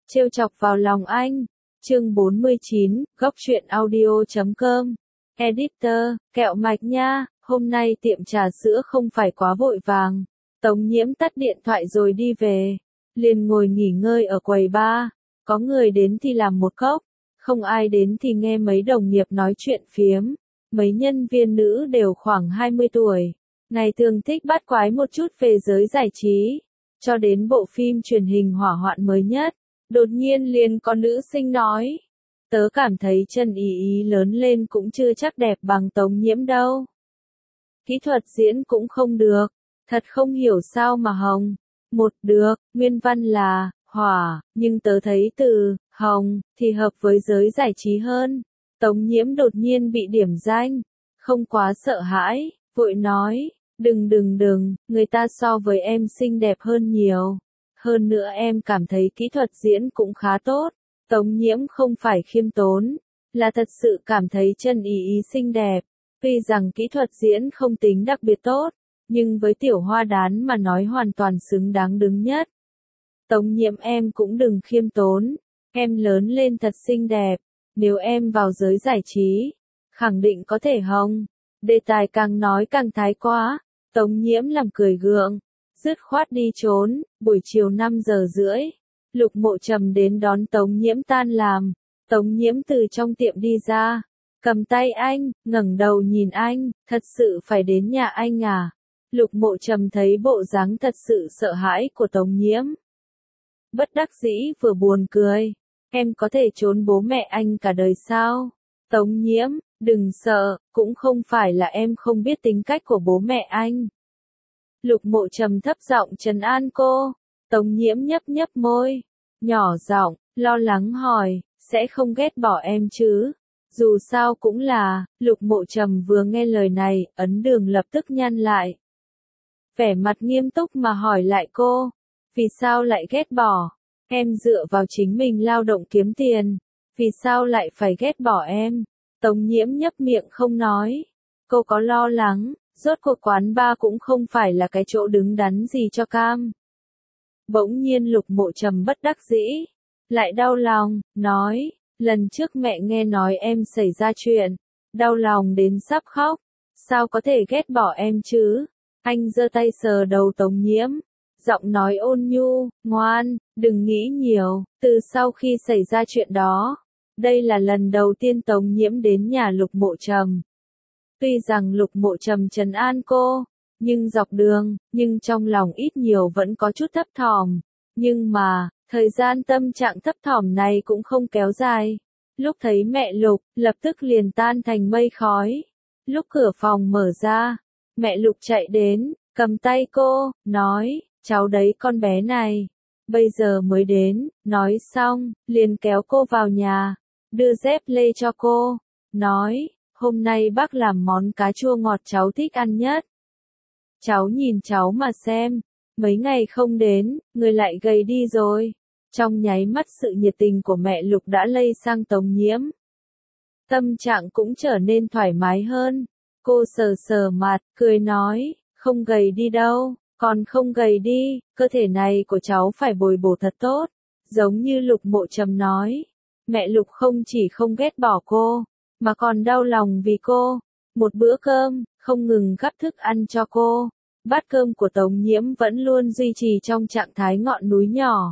Trêu chọc vào lòng anh. Chương 49, góc truyện audio.com. Editor, kẹo mạch nha, hôm nay tiệm trà sữa không phải quá vội vàng. Tống Nhiễm tắt điện thoại rồi đi về. Liền ngồi nghỉ ngơi ở quầy bar. Có người đến thì làm một cốc, không ai đến thì nghe mấy đồng nghiệp nói chuyện phiếm. Mấy nhân viên nữ đều khoảng 20 tuổi. Ngày thường thích bắt quái một chút về giới giải trí. Cho đến bộ phim truyền hình Hỏa Hoạn mới nhất. Đột nhiên liền có nữ sinh nói. Tớ cảm thấy Trần Ý Ý lớn lên cũng chưa chắc đẹp bằng Tống Nhiễm đâu. Kỹ thuật diễn cũng không được. Thật không hiểu sao mà hồng. Một được, nguyên văn là hỏa, nhưng tớ thấy từ hồng thì hợp với giới giải trí hơn. Tống Nhiễm đột nhiên bị điểm danh, không quá sợ hãi, vội nói, đừng, người ta so với em xinh đẹp hơn nhiều. Hơn nữa em cảm thấy kỹ thuật diễn cũng khá tốt. Tống Nhiễm không phải khiêm tốn, là thật sự cảm thấy Trần Ý Ý xinh đẹp. Tuy rằng kỹ thuật diễn không tính đặc biệt tốt, nhưng với tiểu hoa đán mà nói hoàn toàn xứng đáng đứng nhất. Tống Nhiễm em cũng đừng khiêm tốn, em lớn lên thật xinh đẹp, nếu em vào giới giải trí, khẳng định có thể hồng. Đề tài càng nói càng thái quá, Tống Nhiễm làm cười gượng, dứt khoát đi trốn. Buổi chiều 5 giờ rưỡi, Lục Mộ Trầm đến đón Tống Nhiễm tan làm. Tống Nhiễm từ trong tiệm đi ra, cầm tay anh, ngẩng đầu nhìn anh, thật sự phải đến nhà anh à? Lục Mộ Trầm thấy bộ dáng thật sự sợ hãi của Tống Nhiễm. Bất đắc dĩ vừa buồn cười, em có thể trốn bố mẹ anh cả đời sao? Tống Nhiễm, đừng sợ, cũng không phải là em không biết tính cách của bố mẹ anh. Lục Mộ Trầm thấp giọng trấn an cô. Tống Nhiễm nhấp môi, nhỏ giọng, lo lắng hỏi, sẽ không ghét bỏ em chứ? Dù sao cũng là, Lục Mộ Trầm vừa nghe lời này, ấn đường lập tức nhăn lại. Vẻ mặt nghiêm túc mà hỏi lại cô, vì sao lại ghét bỏ? Em dựa vào chính mình lao động kiếm tiền, vì sao lại phải ghét bỏ em? Tống Nhiễm nhấp miệng không nói. Cô có lo lắng, rốt cuộc quán bar cũng không phải là cái chỗ đứng đắn gì cho cam. Bỗng nhiên Lục Mộ Trầm bất đắc dĩ, lại đau lòng, nói, lần trước mẹ nghe nói em xảy ra chuyện, đau lòng đến sắp khóc, sao có thể ghét bỏ em chứ? Anh giơ tay sờ đầu Tống Nhiễm, giọng nói ôn nhu, ngoan, đừng nghĩ nhiều. Từ sau khi xảy ra chuyện đó, đây là lần đầu tiên Tống Nhiễm đến nhà Lục Mộ Trầm. Tuy rằng Lục Mộ Trầm trấn an cô, nhưng dọc đường, nhưng trong lòng ít nhiều vẫn có chút thấp thỏm. Nhưng mà, thời gian tâm trạng thấp thỏm này cũng không kéo dài. Lúc thấy mẹ Lục, lập tức liền tan thành mây khói. Lúc cửa phòng mở ra, mẹ Lục chạy đến, cầm tay cô, nói, cháu đấy con bé này, bây giờ mới đến. Nói xong, liền kéo cô vào nhà, đưa dép lê cho cô, nói, hôm nay bác làm món cá chua ngọt cháu thích ăn nhất. Cháu nhìn cháu mà xem, mấy ngày không đến, người lại gầy đi rồi. Trong nháy mắt sự nhiệt tình của mẹ Lục đã lây sang Tống Nhiễm. Tâm trạng cũng trở nên thoải mái hơn. Cô sờ sờ mặt, cười nói, không gầy đi đâu, còn không gầy đi, cơ thể này của cháu phải bồi bổ thật tốt. Giống như Lục Mộ Trầm nói, mẹ Lục không chỉ không ghét bỏ cô, mà còn đau lòng vì cô. Một bữa cơm, không ngừng gắp thức ăn cho cô. Bát cơm của Tống Nhiễm vẫn luôn duy trì trong trạng thái ngọn núi nhỏ.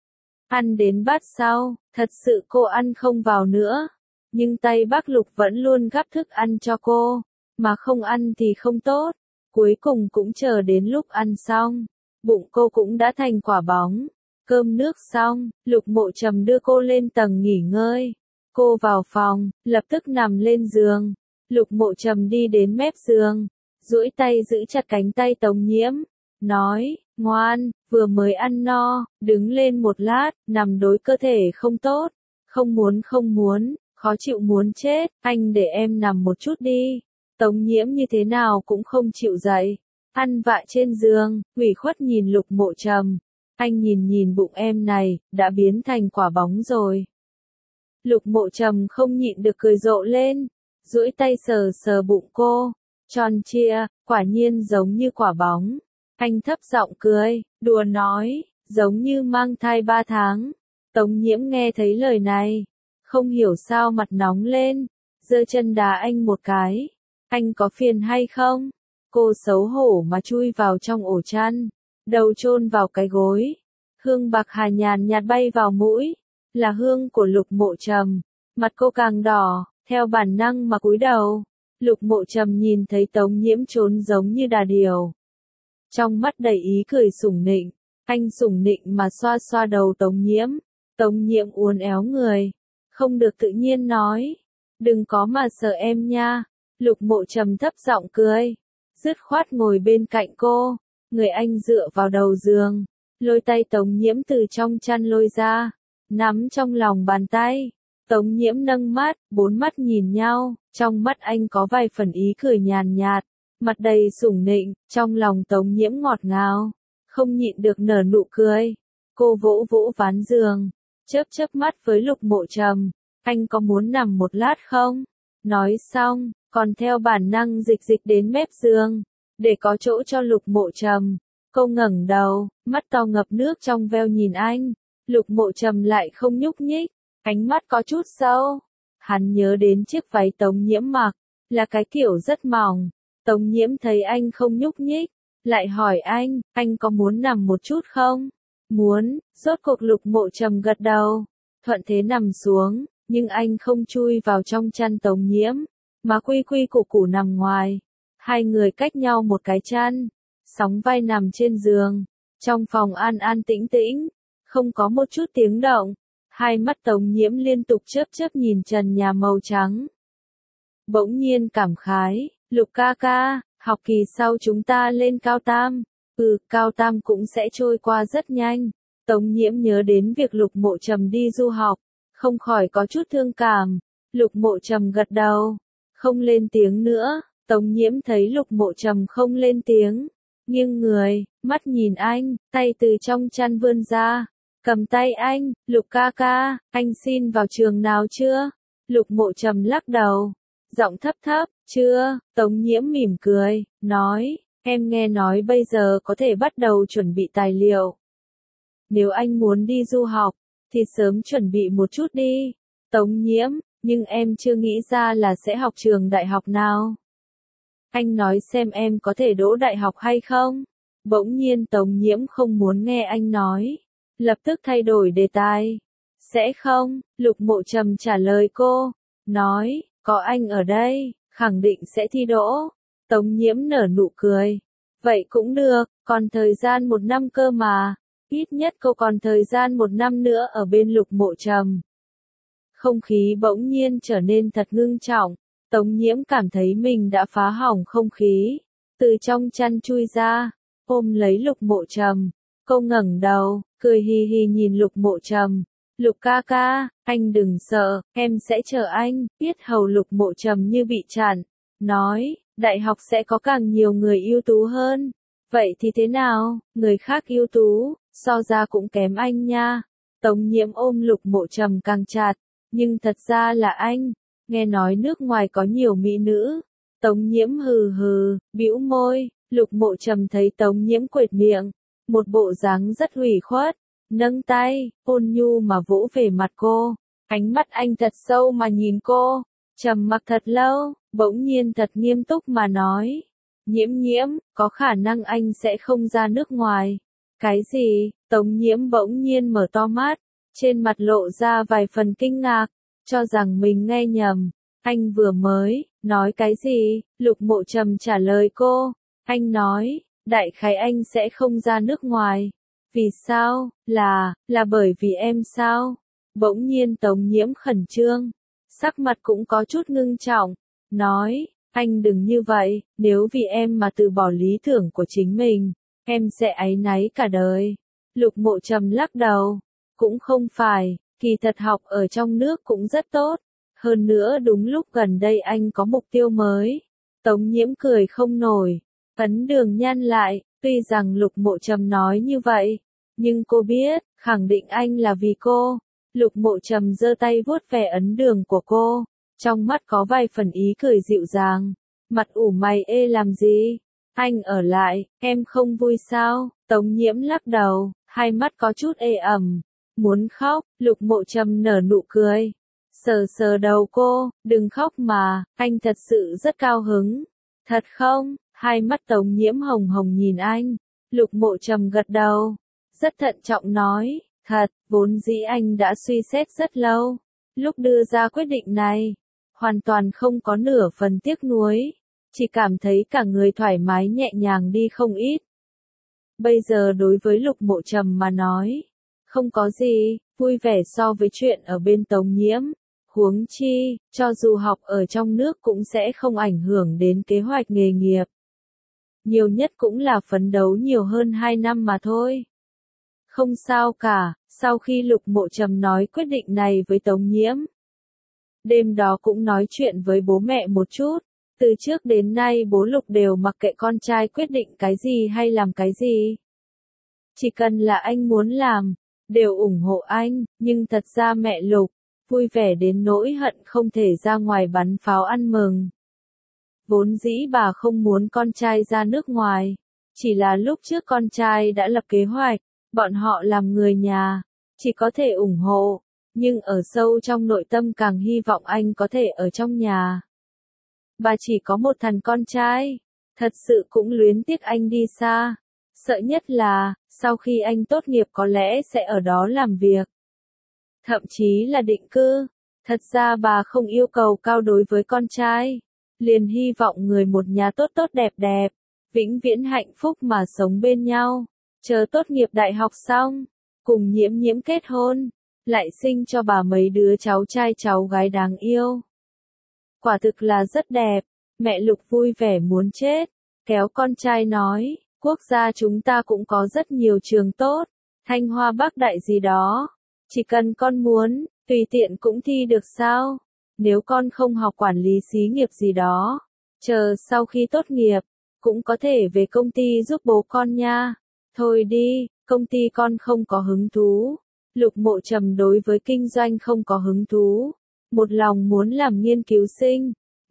Ăn đến bát sau, thật sự cô ăn không vào nữa. Nhưng tay bác Lục vẫn luôn gắp thức ăn cho cô, mà không ăn thì không tốt. Cuối cùng cũng chờ đến lúc ăn xong, bụng cô cũng đã thành quả bóng. Cơm nước xong, Lục Mộ Trầm đưa cô lên tầng nghỉ ngơi. Cô vào phòng, lập tức nằm lên giường. Lục Mộ Trầm đi đến mép giường, duỗi tay giữ chặt cánh tay Tống Nhiễm, nói, ngoan, vừa mới ăn no, đứng lên một lát, nằm đối cơ thể không tốt. Không muốn, khó chịu muốn chết, anh để em nằm một chút đi. Tống Nhiễm như thế nào cũng không chịu dậy, ăn vạ trên giường, ủy khuất nhìn Lục Mộ Trầm. Anh nhìn bụng em này, đã biến thành quả bóng rồi. Lục Mộ Trầm không nhịn được cười rộ lên, duỗi tay sờ sờ bụng cô, tròn trịa, quả nhiên giống như quả bóng. Anh thấp giọng cười, đùa nói, giống như mang thai 3 tháng. Tống Nhiễm nghe thấy lời này, không hiểu sao mặt nóng lên, giơ chân đá anh một cái. Anh có phiền hay không? Cô xấu hổ mà chui vào trong ổ chăn, đầu chôn vào cái gối. Hương bạc hà nhàn nhạt bay vào mũi, là hương của Lục Mộ Trầm. Mặt cô càng đỏ, theo bản năng mà cúi đầu. Lục Mộ Trầm nhìn thấy Tống Nhiễm trốn giống như đà điểu. Trong mắt đầy ý cười sủng nịnh, anh sủng nịnh mà xoa xoa đầu Tống Nhiễm. Tống Nhiễm uốn éo người, không được tự nhiên nói, đừng có mà sợ em nha. Lục Mộ Trầm thấp giọng cười, dứt khoát ngồi bên cạnh cô, người anh dựa vào đầu giường, lôi tay Tống Nhiễm từ trong chăn lôi ra, nắm trong lòng bàn tay. Tống Nhiễm nâng mắt, bốn mắt nhìn nhau, trong mắt anh có vài phần ý cười nhàn nhạt, mặt đầy sủng nịnh, trong lòng Tống Nhiễm ngọt ngào, không nhịn được nở nụ cười. Cô vỗ vỗ ván giường, chớp chớp mắt với Lục Mộ Trầm, anh có muốn nằm một lát không? Nói xong, còn theo bản năng dịch dịch đến mép giường, để có chỗ cho Lục Mộ Trầm. Cô ngẩng đầu, mắt to ngập nước trong veo nhìn anh. Lục Mộ Trầm lại không nhúc nhích, ánh mắt có chút sâu. Hắn nhớ đến chiếc váy Tống Nhiễm mặc, là cái kiểu rất mỏng. Tống Nhiễm thấy anh không nhúc nhích, lại hỏi anh có muốn nằm một chút không? Muốn. Rốt cuộc Lục Mộ Trầm gật đầu, thuận thế nằm xuống, nhưng anh không chui vào trong chăn Tống Nhiễm, mà quy quy củ củ nằm ngoài. Hai người cách nhau một cái chăn, sóng vai nằm trên giường. Trong phòng an an tĩnh tĩnh, không có một chút tiếng động. Hai mắt Tống Nhiễm liên tục chớp chớp nhìn trần nhà màu trắng. Bỗng nhiên cảm khái, Lục ca ca, học kỳ sau chúng ta lên cao tam. Cao tam cũng sẽ trôi qua rất nhanh. Tống Nhiễm nhớ đến việc Lục Mộ Trầm đi du học, không khỏi có chút thương cảm. Lục Mộ Trầm gật đầu, không lên tiếng nữa. Tống Nhiễm thấy Lục Mộ Trầm không lên tiếng, nghiêng người, mắt nhìn anh, tay từ trong chăn vươn ra, cầm tay anh. Lục ca ca, anh xin vào trường nào chưa? Lục Mộ Trầm lắc đầu, giọng thấp thấp, chưa. Tống Nhiễm mỉm cười, nói, em nghe nói bây giờ có thể bắt đầu chuẩn bị tài liệu. Nếu anh muốn đi du học, thì sớm chuẩn bị một chút đi. Tống Nhiễm, nhưng em chưa nghĩ ra là sẽ học trường đại học nào. Anh nói xem em có thể đỗ đại học hay không? Bỗng nhiên Tống Nhiễm không muốn nghe anh nói, lập tức thay đổi đề tài. Sẽ không, Lục Mộ Trầm trả lời cô, nói, có anh ở đây, khẳng định sẽ thi đỗ. Tống Nhiễm nở nụ cười, vậy cũng được, còn thời gian 1 năm cơ mà, ít nhất cô còn thời gian 1 năm nữa ở bên Lục Mộ Trầm. Không khí bỗng nhiên trở nên thật ngưng trọng. Tống Nhiễm cảm thấy mình đã phá hỏng không khí, từ trong chăn chui ra, ôm lấy Lục Mộ Trầm. Cô ngẩng đầu, cười hì hì nhìn Lục Mộ Trầm. Lục ca ca, anh đừng sợ, em sẽ chờ anh. Yết hầu Lục Mộ Trầm như bị chặn, nói, đại học sẽ có càng nhiều người ưu tú hơn. Vậy thì thế nào, người khác ưu tú, so ra cũng kém anh nha. Tống Nhiễm ôm Lục Mộ Trầm càng chặt, nhưng thật ra là anh. Nghe nói nước ngoài có nhiều mỹ nữ. Tống Nhiễm hừ hừ, bĩu môi. Lục Mộ Trầm thấy Tống Nhiễm quệt miệng, một bộ dáng rất ủy khuất, nâng tay, ôn nhu mà vỗ về mặt cô. Ánh mắt anh thật sâu mà nhìn cô, trầm mặc thật lâu, bỗng nhiên thật nghiêm túc mà nói. Nhiễm Nhiễm, có khả năng anh sẽ không ra nước ngoài. Cái gì? Tống Nhiễm bỗng nhiên mở to mắt, trên mặt lộ ra vài phần kinh ngạc, cho rằng mình nghe nhầm. Anh vừa mới nói cái gì? Lục Mộ Trầm trả lời cô. Anh nói, đại khái anh sẽ không ra nước ngoài. Vì sao? Là bởi vì em sao? Bỗng nhiên Tống Nhiễm khẩn trương, sắc mặt cũng có chút ngưng trọng, nói, anh đừng như vậy, nếu vì em mà từ bỏ lý tưởng của chính mình, em sẽ áy náy cả đời. Lục Mộ Trầm lắc đầu, cũng không phải, kỳ thật học ở trong nước cũng rất tốt, hơn nữa đúng lúc gần đây anh có mục tiêu mới. Tống Nhiễm cười không nổi, ấn đường nhăn lại, tuy rằng Lục Mộ Trầm nói như vậy, nhưng cô biết, khẳng định anh là vì cô. Lục Mộ Trầm giơ tay vuốt ve ấn đường của cô, trong mắt có vài phần ý cười dịu dàng, mặt ủ mày ê làm gì? Anh ở lại, em không vui sao? Tống Nhiễm lắc đầu, hai mắt có chút ê ẩm, Muốn khóc, Lục Mộ Trầm nở nụ cười. Sờ sờ đầu cô, đừng khóc mà, anh thật sự rất cao hứng. Thật không? Hai mắt Tống Nhiễm hồng hồng nhìn anh. Lục Mộ Trầm gật đầu. Rất thận trọng nói, thật, vốn dĩ anh đã suy xét rất lâu. Lúc đưa ra quyết định này, hoàn toàn không có nửa phần tiếc nuối. Chỉ cảm thấy cả người thoải mái nhẹ nhàng đi không ít. Bây giờ đối với Lục Mộ Trầm mà nói, không có gì vui vẻ so với chuyện ở bên Tống Nhiễm. Huống chi, cho dù học ở trong nước cũng sẽ không ảnh hưởng đến kế hoạch nghề nghiệp. Nhiều nhất cũng là phấn đấu nhiều hơn 2 năm mà thôi. Không sao cả, sau khi Lục Mộ Trầm nói quyết định này với Tống Nhiễm. Đêm đó cũng nói chuyện với bố mẹ một chút. Từ trước đến nay bố Lục đều mặc kệ con trai quyết định cái gì hay làm cái gì. Chỉ cần là anh muốn làm, đều ủng hộ anh, nhưng thật ra mẹ Lục, vui vẻ đến nỗi hận không thể ra ngoài bắn pháo ăn mừng. Vốn dĩ bà không muốn con trai ra nước ngoài, chỉ là lúc trước con trai đã lập kế hoạch, bọn họ làm người nhà, chỉ có thể ủng hộ, nhưng ở sâu trong nội tâm càng hy vọng anh có thể ở trong nhà. Bà chỉ có một thằng con trai, thật sự cũng luyến tiếc anh đi xa, sợ nhất là, sau khi anh tốt nghiệp có lẽ sẽ ở đó làm việc. Thậm chí là định cư, thật ra bà không yêu cầu cao đối với con trai, liền hy vọng người một nhà tốt tốt đẹp đẹp, vĩnh viễn hạnh phúc mà sống bên nhau, chờ tốt nghiệp đại học xong, cùng Nhiễm Nhiễm kết hôn, lại sinh cho bà mấy đứa cháu trai cháu gái đáng yêu. Quả thực là rất đẹp, mẹ Lục vui vẻ muốn chết, kéo con trai nói, quốc gia chúng ta cũng có rất nhiều trường tốt, Thanh Hoa Bắc Đại gì đó, chỉ cần con muốn, tùy tiện cũng thi được sao, nếu con không học quản lý xí nghiệp gì đó, chờ sau khi tốt nghiệp, cũng có thể về công ty giúp bố con nha, thôi đi, công ty con không có hứng thú, Lục Mộ Trầm đối với kinh doanh không có hứng thú. Một lòng muốn làm nghiên cứu sinh.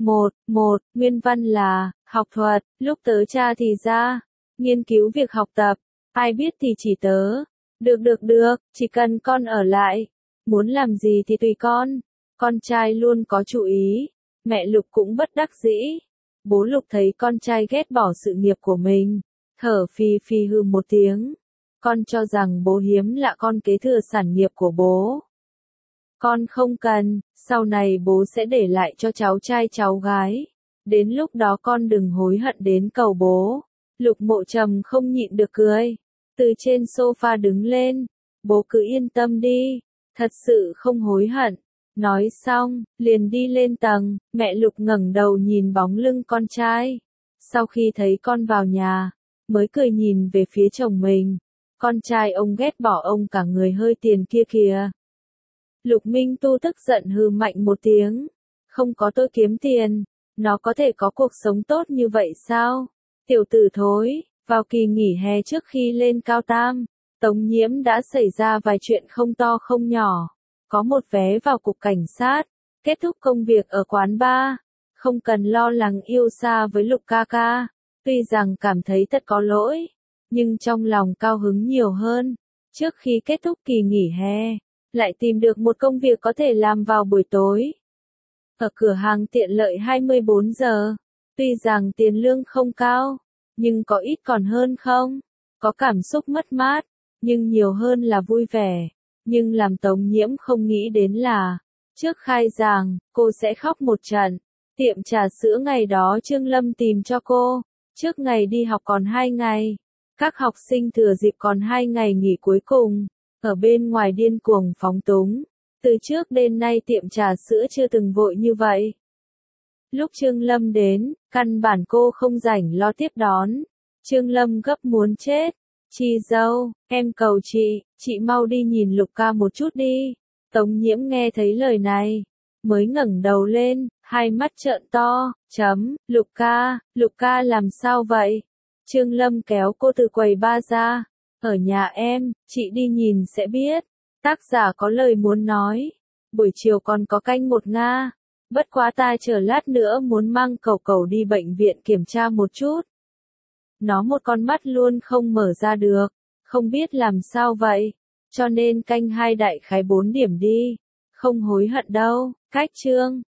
Nguyên văn là, học thuật, lúc tớ tra thì ra, nghiên cứu việc học tập, ai biết thì chỉ tớ. Được, chỉ cần con ở lại, muốn làm gì thì tùy con trai luôn có chủ ý, mẹ Lục cũng bất đắc dĩ. Bố Lục thấy con trai ghét bỏ sự nghiệp của mình, thở phì phì hừ một tiếng. Con cho rằng bố hiếm lạ con kế thừa sản nghiệp của bố. Con không cần, sau này bố sẽ để lại cho cháu trai cháu gái. Đến lúc đó con đừng hối hận đến cầu bố. Lục Mộ Trầm không nhịn được cười. Từ trên sofa đứng lên. Bố cứ yên tâm đi. Thật sự không hối hận. Nói xong, liền đi lên tầng. Mẹ Lục ngẩng đầu nhìn bóng lưng con trai. Sau khi thấy con vào nhà, mới cười nhìn về phía chồng mình. Con trai ông ghét bỏ ông cả người hơi tiền kia kìa. Lục Minh Tu tức giận hừ mạnh một tiếng. Không có tôi kiếm tiền, nó có thể có cuộc sống tốt như vậy sao? Tiểu tử thối, vào kỳ nghỉ hè trước khi lên cao tam, Tống Nhiễm đã xảy ra vài chuyện không to không nhỏ. Có một vé vào cục cảnh sát, kết thúc công việc ở quán bar, không cần lo lắng yêu xa với Lục ca ca. Tuy rằng cảm thấy thật có lỗi, nhưng trong lòng cao hứng nhiều hơn. Trước khi kết thúc kỳ nghỉ hè, lại tìm được một công việc có thể làm vào buổi tối. Ở cửa hàng tiện lợi 24 giờ, tuy rằng tiền lương không cao, nhưng có ít còn hơn không? Có cảm xúc mất mát, nhưng nhiều hơn là vui vẻ. Nhưng làm Tống Nhiễm không nghĩ đến là, trước khai giảng, cô sẽ khóc một trận. Tiệm trà sữa ngày đó Trương Lâm tìm cho cô, trước ngày đi học còn 2 ngày. Các học sinh thừa dịp còn 2 ngày nghỉ cuối cùng, ở bên ngoài điên cuồng phóng túng. Từ trước đến nay tiệm trà sữa chưa từng vội như vậy. Lúc Trương Lâm đến, căn bản cô không rảnh lo tiếp đón. Trương Lâm gấp muốn chết. Chị dâu, em cầu chị mau đi nhìn Lục ca một chút đi. Tống Nhiễm nghe thấy lời này, mới ngẩng đầu lên, hai mắt trợn to, Lục ca làm sao vậy? Trương Lâm kéo cô từ quầy bar ra. Ở nhà em, chị đi nhìn sẽ biết. Tác giả có lời muốn nói. Buổi chiều còn có canh một Nga. Bất quá ta chờ lát nữa muốn mang cẩu cẩu đi bệnh viện kiểm tra một chút. Nó một con mắt luôn không mở ra được. Không biết làm sao vậy. cho nên canh 2 đại khái 4 điểm đi. Không hối hận đâu. Cách chương